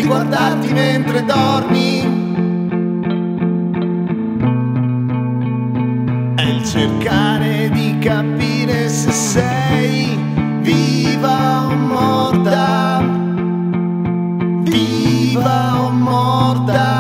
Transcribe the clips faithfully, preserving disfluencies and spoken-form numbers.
guardarti mentre dormi. È il cercare di capire se sei viva o morta, viva o morta.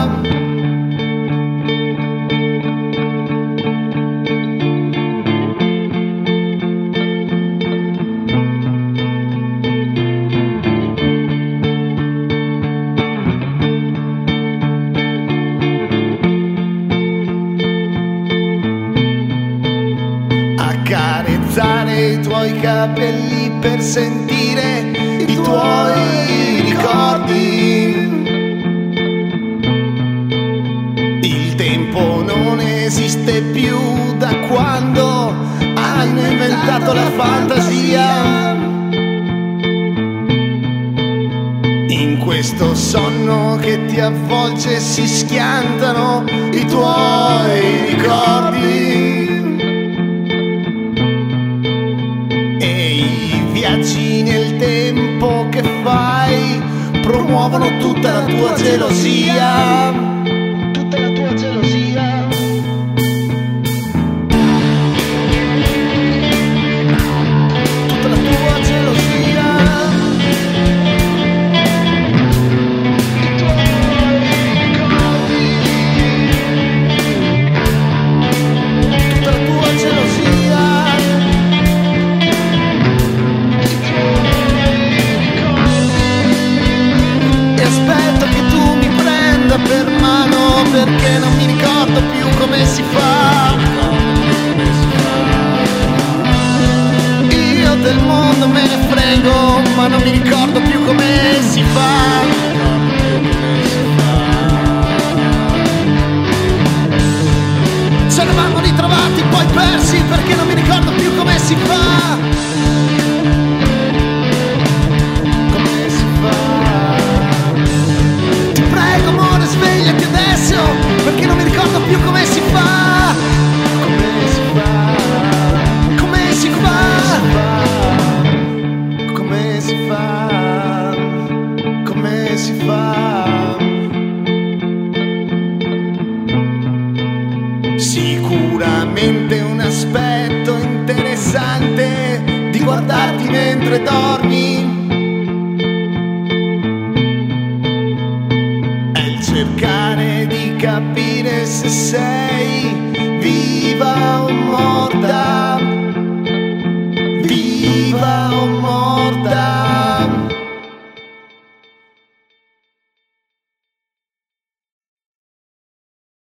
Accarezzare i tuoi capelli per sentire i tuoi ricordi. Il tempo non esiste più da quando hanno inventato la fantasia. In questo sonno che ti avvolge si schiantano i tuoi ricordi. Viaggi nel tempo che fai promuovono tutta la tua gelosia, tutta la tua gelosia. Tutta la tua gelosia. I tuoi ricordi. Tutta la tua gelosia. Aspetto che tu mi prenda per mano perché non mi ricordo più come si fa. Io del mondo me ne frego, ma non mi ricordo più come si fa. Ci eravamo ritrovati poi persi perché non mi ricordo più come si fa. Svegliati adesso, perché non mi ricordo più come si fa. Come si fa? Come si fa? Come si fa? Come si fa? Sicuramente un aspetto interessante di guardarti mentre dormi. Cercare di capire se sei viva o morta.